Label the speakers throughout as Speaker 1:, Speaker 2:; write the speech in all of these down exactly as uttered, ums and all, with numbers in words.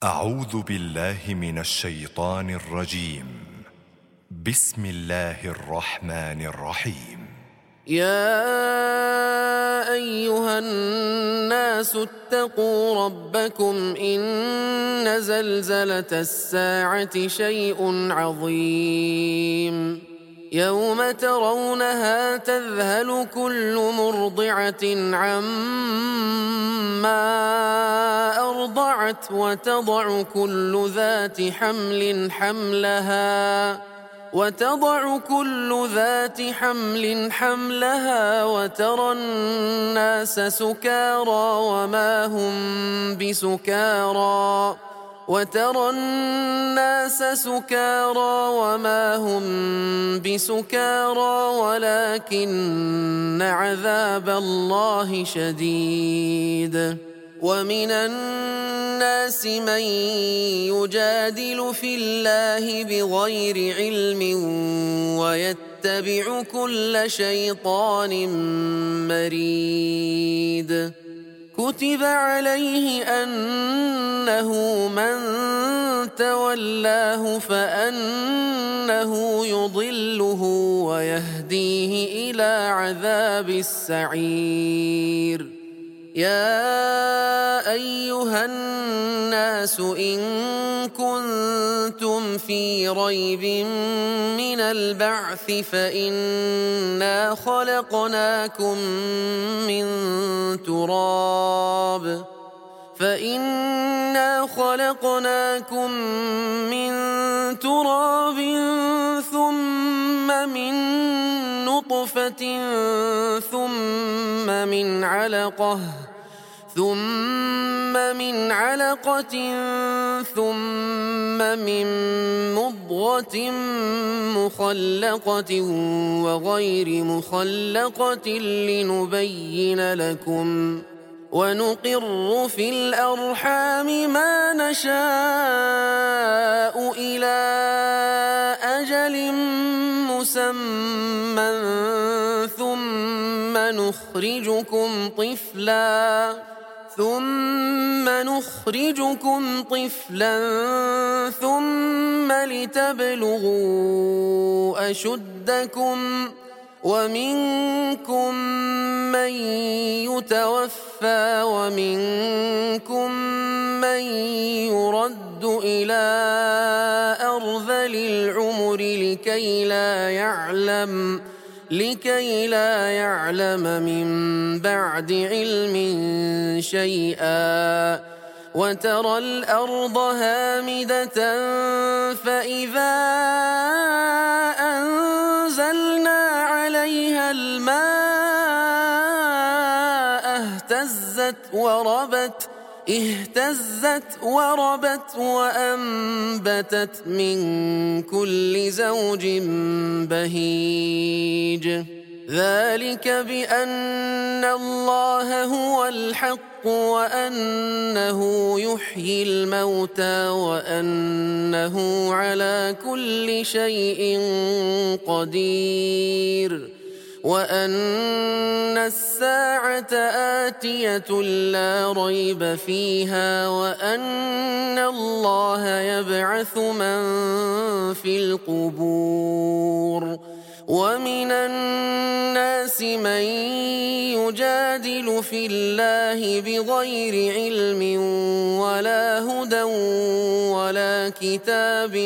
Speaker 1: أعوذ بالله من الشيطان الرجيم. بسم الله الرحمن الرحيم.
Speaker 2: يا أيها الناس اتقوا ربكم إن زلزلة الساعة شيء عظيم يوم ترونها تذهل كل مرضعة عما أرضعت وتضع كل ذات حمل حملها وتضع كل ذات حمل حملها وترى الناس سكارى وما هم بسكارى وترى الناس سكارى وما هم بسكارى ولكن عذاب الله شديد. ومن الناس من يجادل في الله بغير علم ويتبع كل شيطان مريد. كتب عليه أنه من تولاه فأنه يضله ويهديه إلى عذاب السعير. يا أيها الناس إن كنتم في ريب من البعث فإنا خلقناكم من تراب فإنا خلقناكم من تراب ثم من نطفة ثم من علقة ثم من علقة ثم من مضغة مخلقة وغير مخلقة لنبين لكم ونقر في الأرحام ما نشاء إلى أجل مسمى ثم نخرجكم طفلا ثم نخرجكم طفلا ثم لتبلغوا أشدكم ومنكم من يتوفى ومنكم من يرد إلى أرذل العمر لكي لا يعلم لكي لا يعلم من بعد علم شيئا. وترى الأرض هامدة فإذا أنزلنا عليها الماء اهتزت وربت اهتزت وربت وأنبتت من كل زوج بهيج. ذلك بأن الله هو الحق وأنه يحيي الموتى وأنه على كل شيء قدير وأن الساعة آتية لا ريب فيها وأن الله يبعث من في القبور. ومن الناس من يجادل في الله بغير علم ولا هدى ولا كتاب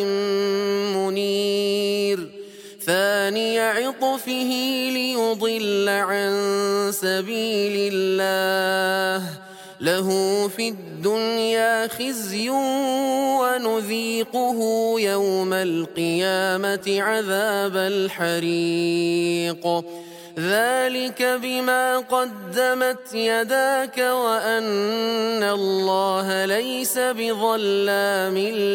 Speaker 2: منير. ثاني عطفه ليضل عن سبيل الله له في الدنيا خزي ونذيقه يوم القيامة عذاب الحريق. ذلك بما قدمت يداك وأن الله ليس بظلام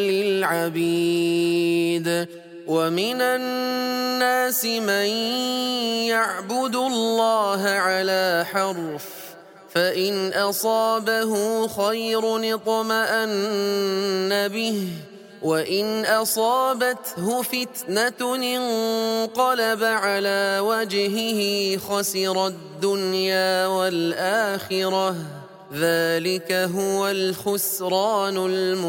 Speaker 2: للعبيد. ومن الناس من يعبد الله على حرف فإن أصابه خير اطمأن به وإن أصابته فتنة انقلب على وجهه خسر الدنيا والآخرة ذلك هو الخسران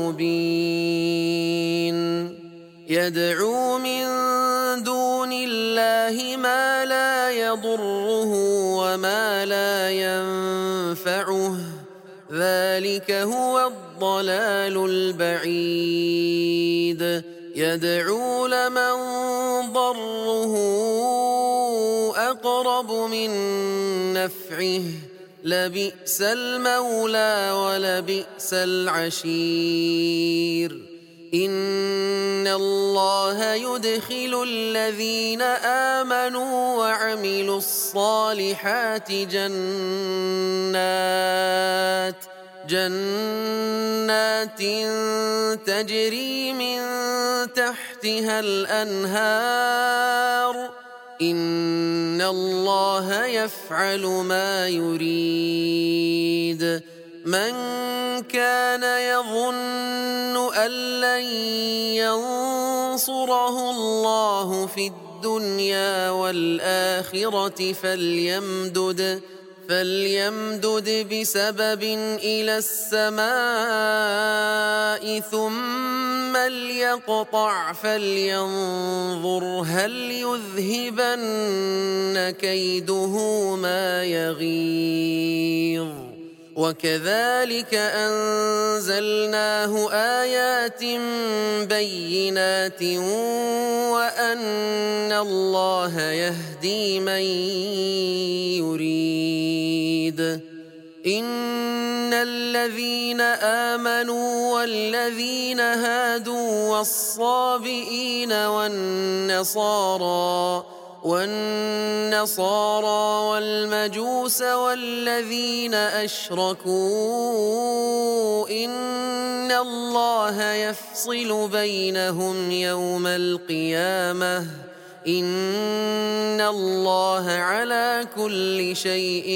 Speaker 2: المبين. يدعو من دون الله ما لا يضره وما لا ينفعه، ذلك هو الضلال البعيد. يدعو لمن ضره أقرب من نفعه، لبئس المولى ولبئس العشير. إن الله يدخل الذين آمنوا وعملوا الصالحات جنات جنات تجري من تحتها الأنهار، إن الله يفعل ما يريد. من كان يظن أن لن ينصره الله في الدنيا والآخرة فليمدد فليمدد بسبب إلى السماء ثم ليقطع فلينظر هل يذهبن كيده ما يغيظ. وكذلك أنزلناه آيات بينات وأن الله يهدي من يريد. إن الذين آمنوا والذين هادوا والصابئين والنصارى والنصارى والمجوس والذين أشركوا إن الله يفصل بينهم يوم القيامة، إن الله على كل شيء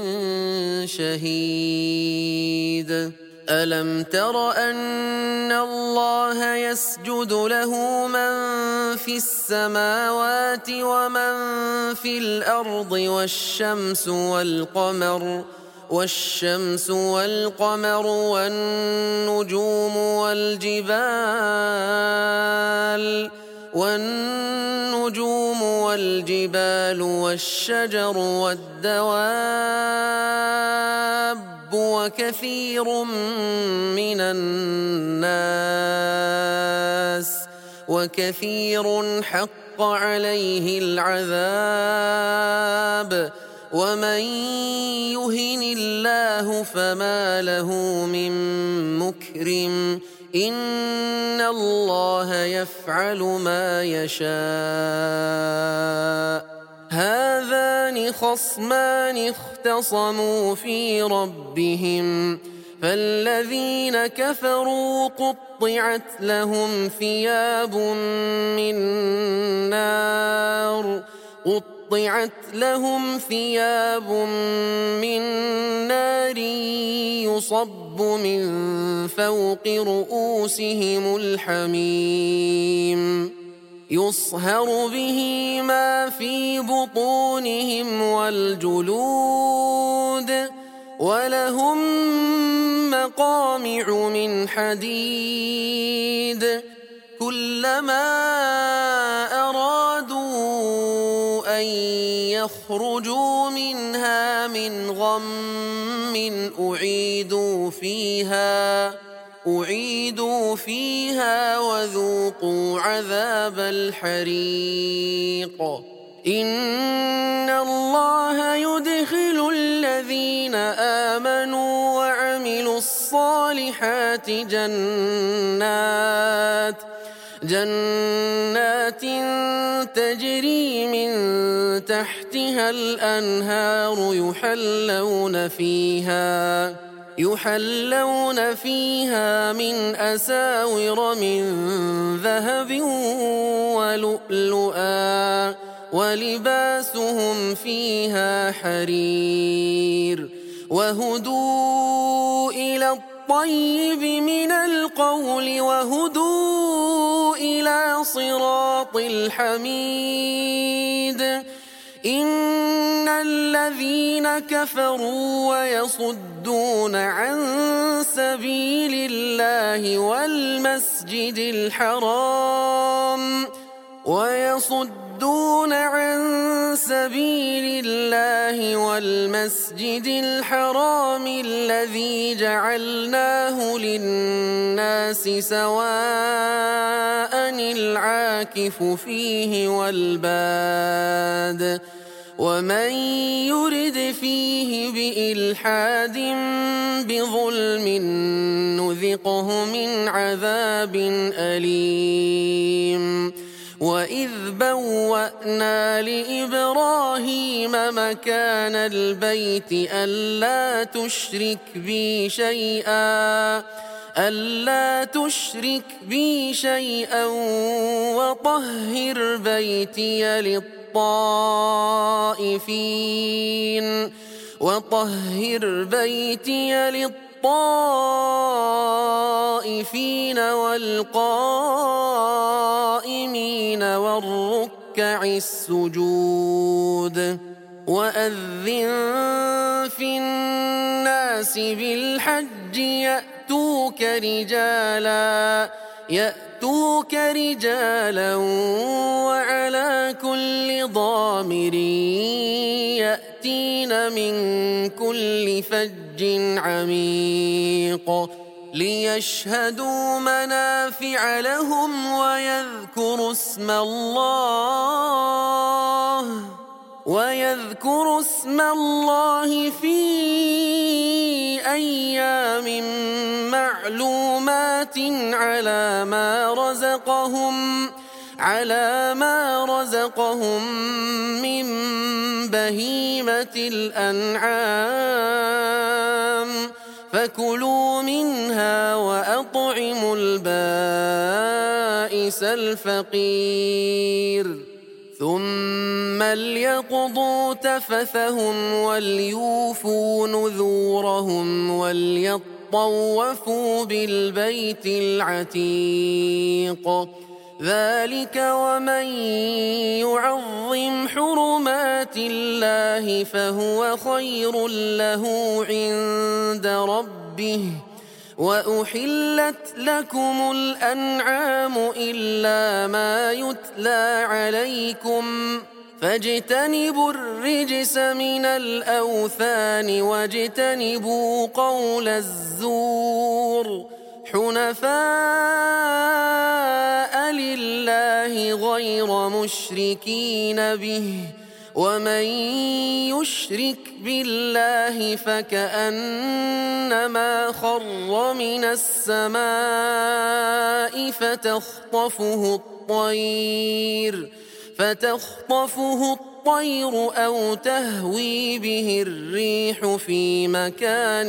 Speaker 2: شهيد. ألم تر أن الله يسجد له من في السماوات ومن في الأرض والشمس والقمر والشمس والقمر والنجوم والجبال والنجوم والجبال والشجر والدواب وكثير من الناس وكثير حق عليه العذاب ومن يهن الله فما له من مكرم إن الله يفعل ما يشاء. هذان خصمان اختصموا في ربهم فالذين كفروا قطعت لهم ثياب من نار قطعت لهم ثياب من نار يصب من فوق رؤوسهم الحميم يصهر به ما في بطونهم والجلود ولهم مقامع من حديد كلما أرادوا أن يخرجوا منها من غم أعيدوا فيها أعيدوا فيها وذوقوا عذاب الحريق. إن الله يدخل الذين آمنوا وعملوا الصالحات جنات جنات تجري من تحتها الأنهار يحلون فيها يحلون فيها من أساور من ذهب ولؤلؤا ولباسهم فيها حرير وهدوا إلى الطيب من القول وهدوا إلى صراط الحميد. إن الذين كفروا ويصدون عن سبيل الله والمسجد الحرام ويصدون عن سبيل الله والمسجد الحرام الذي جعلناه للناس سواء العاكف فيه والباد ومن يرد فيه بإلحاد بظلم نذقه من عذاب أليم وإذ بوأنا لإبراهيم مكان البيت ألا تشرك بي شيئا ألا تشرك بي شيئا وطهر بيتي للطائفين وطهر بيتي للطائفين والقائمين والركع السجود وأذن في الناس بالحج يأتوك رجالا يأتوك رجالا وعلى كل ضامر يأتين من كل فج عميق ليشهدوا منافع لهم ويذكروا اسم الله ويذكروا اسم الله في أيام معلومات على ما رزقهم على ما رزقهم من بهيمة الأنعام فكلوا منها وأطعموا البائس الفقير ثم ليقضوا تفثهم وليوفوا نذورهم وليطوفوا بالبيت العتيق ذلك ومن يعظم حرمات الله فهو خير له عند ربه وأحلت لكم الأنعام إلا ما يتلى عليكم فاجتنبوا الرجس من الأوثان واجتنبوا قول الزور حنفاء لله غير مشركين به ومن يشرك بالله فكأنما خر من السماء فتخطفه الطير فتخطفه الطير أو تهوي به الريح في مكان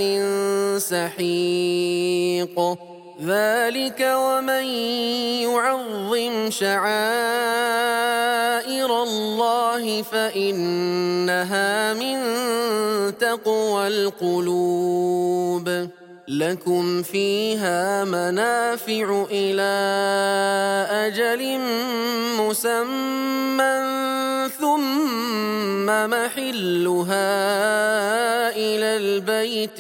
Speaker 2: سحيق ذلك ومن يعظم شعائر الله فإنها من تقوى القلوب لكم فيها منافع إلى أجل مسمى ثم محلها إلى البيت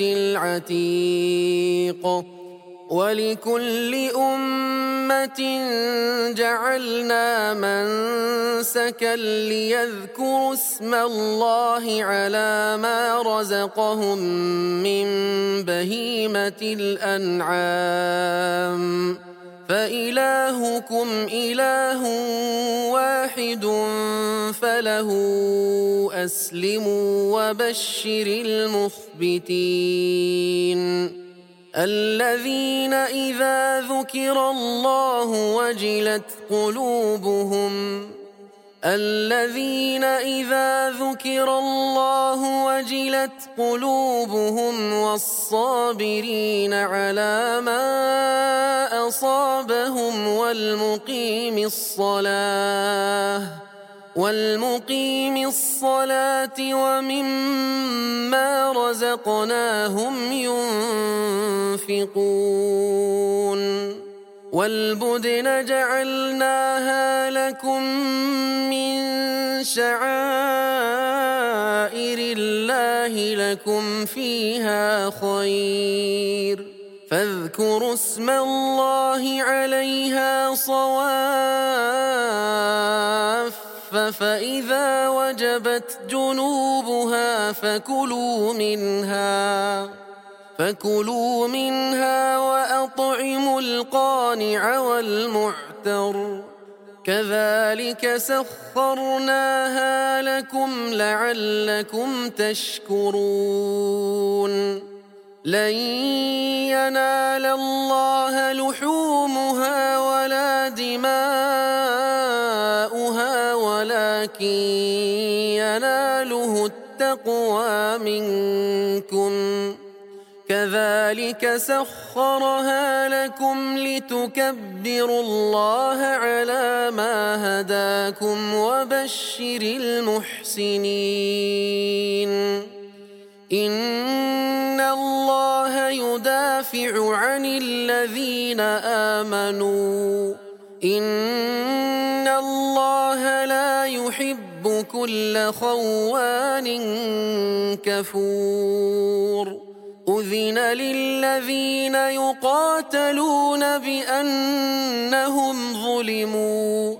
Speaker 2: العتيق ولكل أمة جعلنا منسكا ليذكروا اسم الله على ما رزقهم من بهيمة الأنعام فإلهكم إله واحد فله أسلموا وبشر المخبتين الذين إذا ذكر الله وجلت قلوبهم الذين إذا ذكر الله وجلت قلوبهم والصابرين على ما أصابهم والمقيم الصلاة والمقيم الصلاة ومما رزقناهم ينفقون والبدن جعلناها لكم من شعائر الله لكم فيها خير فاذكروا اسم الله عليها صواف فإذا وجبت جنوبها فكلوا منها فكلوا منها وأطعموا القانع والمعتر كذلك سخرناها لكم لعلكم تشكرون لن ينال الله لحومها ولا دماؤها ولكن يناله التقوى منكم كذلك سخرها لكم لتكبروا الله على ما هداكم وبشر المحسنين إن الله يدافع عن الذين آمنوا إن الله لا يحب كل خوان كفور أذن للذين يقاتلون بأنهم ظلموا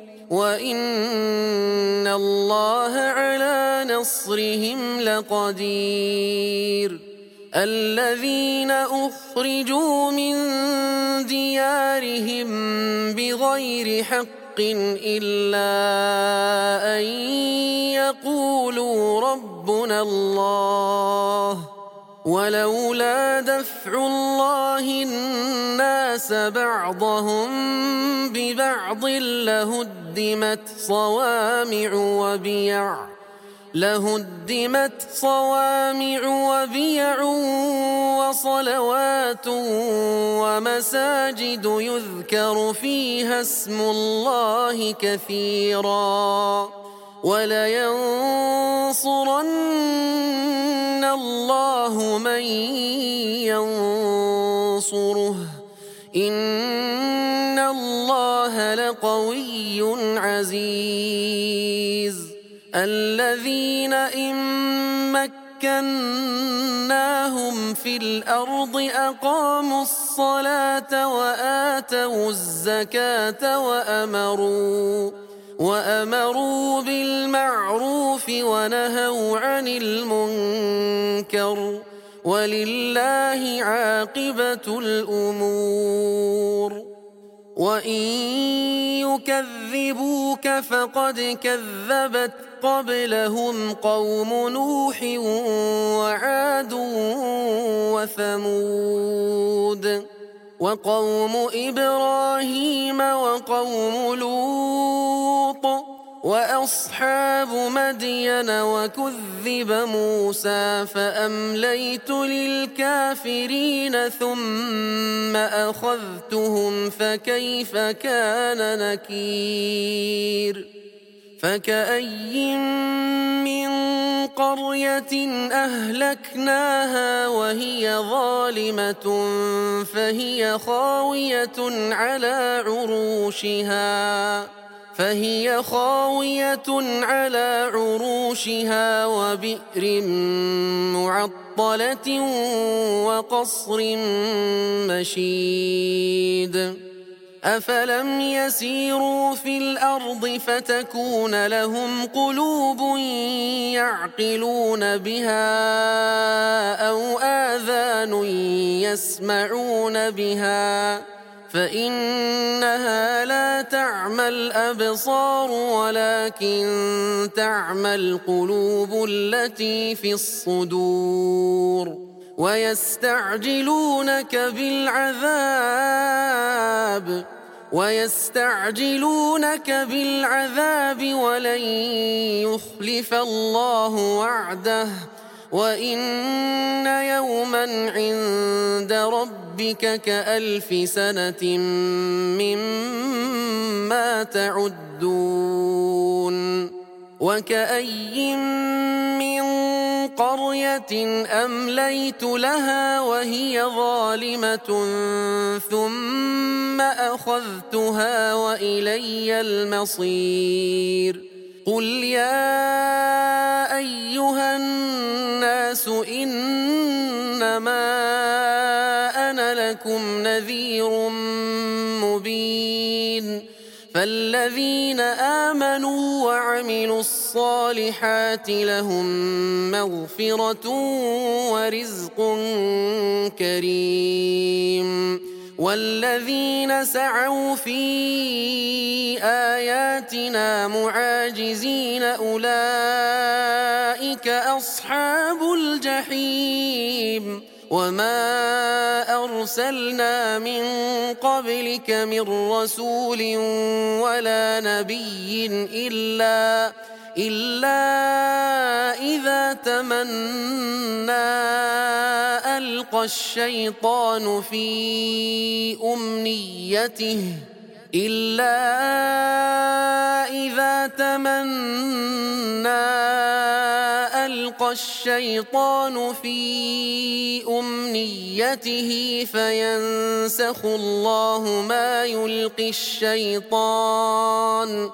Speaker 2: وإن الله على نصرهم لقدير الذين أخرجوا من ديارهم بغير حق إلا أن يقولوا ربنا الله ولولا دفع الله الناس بعضهم ببعض لهدمت صوامع وبيع لهدمت صوامع وبيع وصلوات ومساجد يذكر فيها اسم الله كثيرا ولينصرن الله من ينصره إن الله لقوي عزيز الذين إن مكناهم في الأرض أقاموا الصلاة وآتوا الزكاة وأمروا وأمروا بالمعروف ونهوا عن المنكر ولله عاقبة الأمور وإن يكذبوك فقد كذبت قبلهم قوم نوح وعاد وثمود وقوم إبراهيم وقوم لوط وأصحاب مدين وكذب موسى فأمليت للكافرين ثم أخذتهم فكيف كان نكير فكأي من قرية أهلكناها وهي ظالمة فهي خاوية على عروشها فهي خاوية على عروشها وبئر معطلة وقصر مشيد أفلم يسيروا في الأرض فتكون لهم قلوب يعقلون بها أو آذان يسمعون بها فإنها لا تعمى الأبصار ولكن تعمى القلوب التي في الصدور ويستعجلونك بالعذاب ويستعجلونك بالعذاب ولن يخلف الله وعده وإن يوما عند ربك كألف سنة مما تعدون وكأي من قرية أمليت لها وهي ظالمة ثم لأخذتها وإلي المصير قل يا أيها الناس إنما أنا لكم نذير مبين فالذين آمنوا وعملوا الصالحات لهم مغفرة ورزق كريم والذين سعوا في آياتنا معاجزين أولئك أصحاب الجحيم وما أرسلنا من قبلك من رسول ولا نبي إلا إلا إذا تمنى ألقى الشيطان في أمنيته إلا إذا تمنى ألقى الشيطان في أمنيته فينسخ الله ما يلقي الشيطان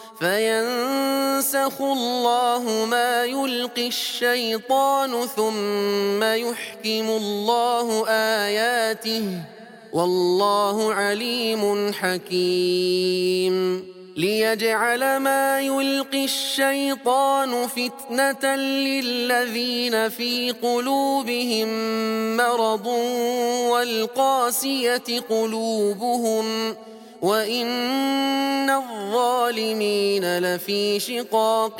Speaker 2: فينسخ الله ما يلقي الشيطان ثم يحكم الله آياته والله عليم حكيم ليجعل ما يلقي الشيطان فتنة للذين في قلوبهم مرض والقاسية قلوبهم وإن الظالمين لفي شقاق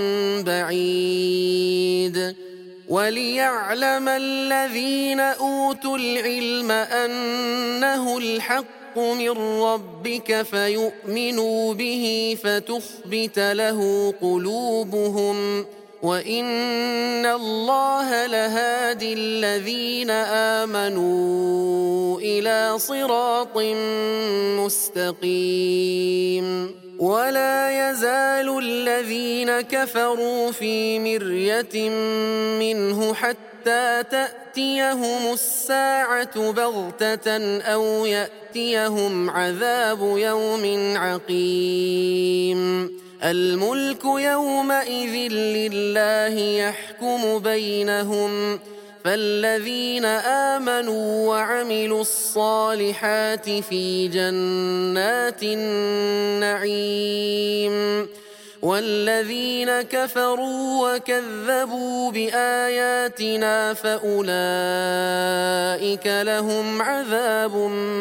Speaker 2: بعيد وليعلم الذين أوتوا العلم أنه الحق من ربك فيؤمنوا به فتخبت له قلوبهم وإن الله لهادي الذين آمنوا إلى صراط مستقيم ولا يزال الذين كفروا في مرية منه حتى تأتيهم الساعة بغتة أو يأتيهم عذاب يوم عقيم الملك يومئذ لله يحكم بينهم فالذين آمنوا وعملوا الصالحات في جنات النعيم والذين كفروا وكذبوا بآياتنا فأولئك لهم عذاب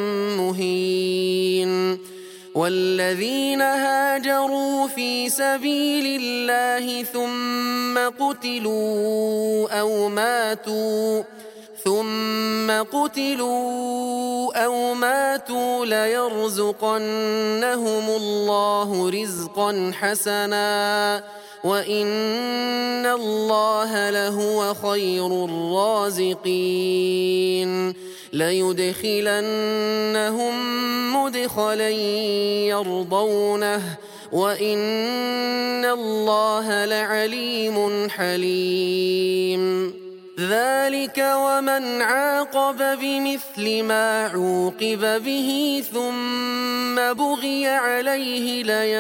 Speaker 2: مهين والذين هاجروا في سبيل الله ثم قتلوا أو ماتوا ثم قتلوا أو ماتوا ليرزقنهم الله رزقا حسنا وإن الله لهو خير الرازقين ليدخلنهم مدخلا يرضونه وإن الله لعليم حليم ذلك ومن عاقب بمثل ما عوقب به ثم بغي عليه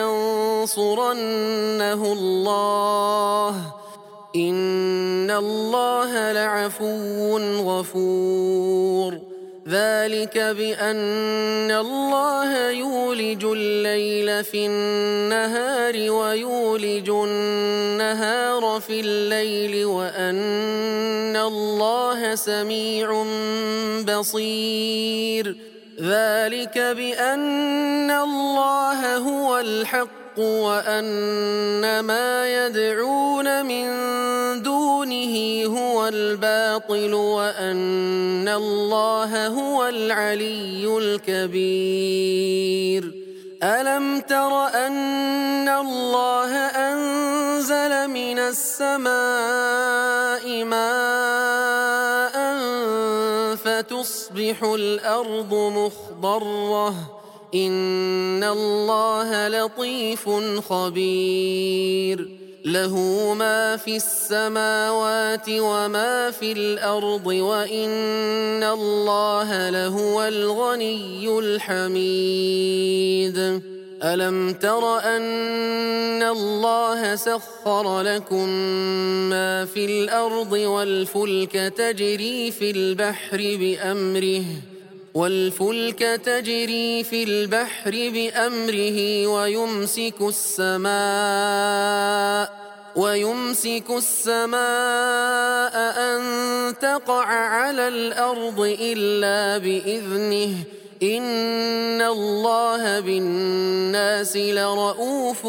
Speaker 2: لينصرنه الله إن الله لعفو غفور ذلك بأن الله يولج الليل في النهار ويولج النهار في الليل وأن الله سميع بصير ذلك بأن الله هو الحق وأن ما يدعون من دونه هو الباطل وأن الله هو العلي الكبير ألم تر أن الله أنزل من السماء ماء فتصبح الأرض مخضرة إن الله لطيف خبير له ما في السماوات وما في الأرض وإن الله لهو الغني الحميد ألم تر أن الله سخر لكم ما في الأرض والفلك تجري في البحر بأمره والفلك تجري في البحر بأمره ويمسك السماء ويمسك السماء أن تقع على الأرض إلا بإذنه إن الله بالناس لرؤوف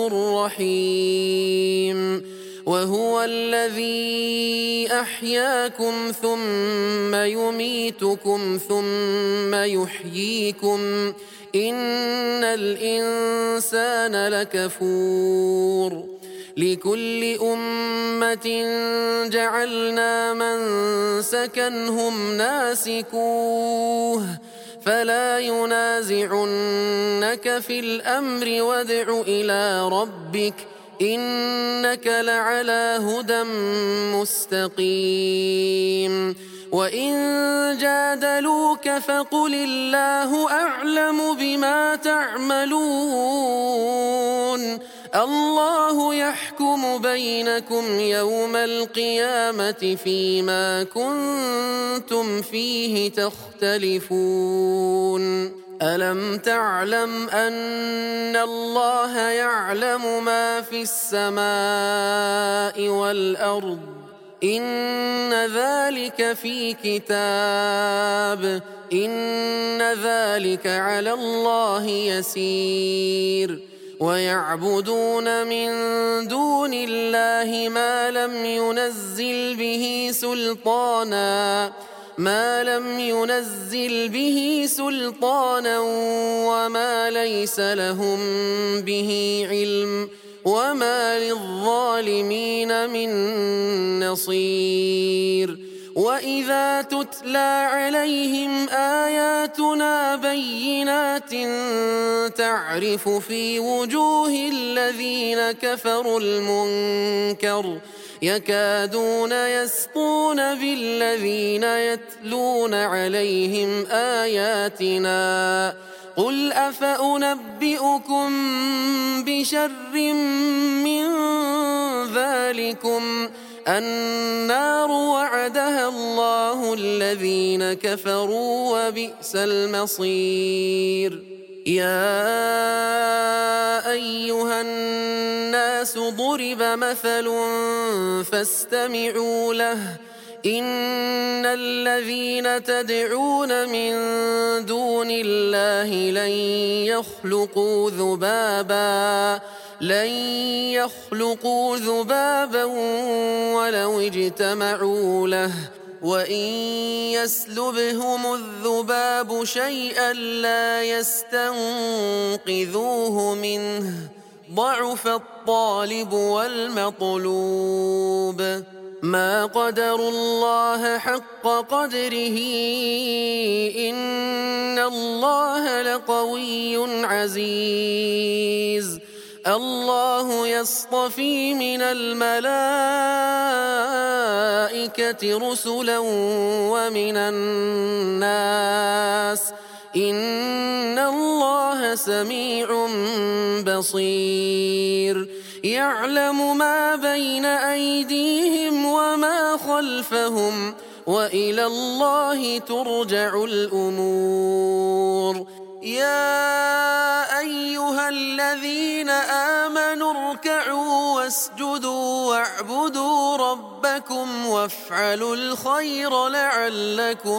Speaker 2: رحيم وهو الذي أحياكم ثم يميتكم ثم يحييكم إن الإنسان لكفور لكل أمة جعلنا منسكا هم ناسكوه فلا ينازعنك في الأمر وادع إلى ربك إنك لعلى هدى مستقيم وإن جادلوك فقل الله أعلم بما تعملون الله يحكم بينكم يوم القيامة فيما كنتم فيه تختلفون ألم تعلم أن الله يعلم ما في السماء والأرض إن ذلك في كتاب إن ذلك على الله يسير ويعبدون من دون الله ما لم ينزل به سلطانا ما لم ينزل به سلطانا وما ليس لهم به علم وما للظالمين من نصير وإذا تتلى عليهم آياتنا بينات تعرف في وجوه الذين كفروا المنكر يكادون يسطون بالذين يتلون عليهم آياتنا قل أفأنبئكم بشر من ذلكم النار وعدها الله الذين كفروا وبئس المصير يا أيها الناس ضرب مثل فاستمعوا له إن الذين تدعون من دون الله لن يخلقوا ذبابا لن يخلقوا ذبابا ولو اجتمعوا له وإن يسلبهم الذباب شيئا لا يستنقذوه منه ضعف الطالب والمطلوب ما قدروا الله حق قدره إن الله لقوي عزيز الله يصطفي من الملائكة رسلا ومن الناس إن الله سميع بصير يعلم ما بين أيديهم وما خلفهم وإلى الله ترجع الأمور يا أيها الذين آمنوا اركعوا واسجدوا واعبدوا ربكم وافعلوا الخير لعلكم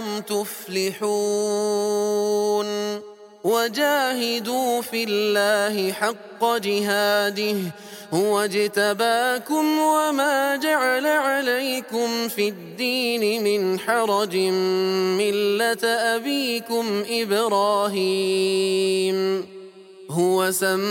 Speaker 2: تفلحون وجاهدوا في الله حق جهاده هو اجتباكم وما جعل عليكم في الدين من حرج ملة أبيكم إبراهيم هو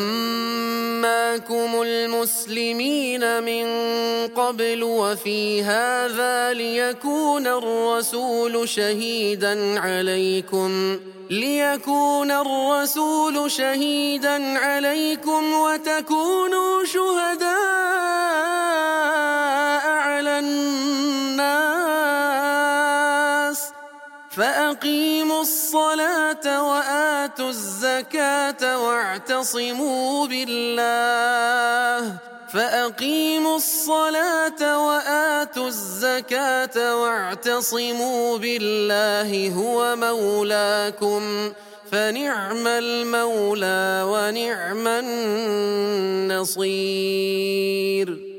Speaker 2: سماكم المسلمين من قبل وفي هذا ليكون الرسول شهيدا عليكم ليكون الرسول شهيدا عليكم وتكونوا شهداء الناس فأقيموا الصلاة وآتوا الزكاة واعتصموا بالله فأقيموا الصلاة وآتوا الزكاة واعتصموا بالله هو مولاكم فنعم المولى ونعم النصير.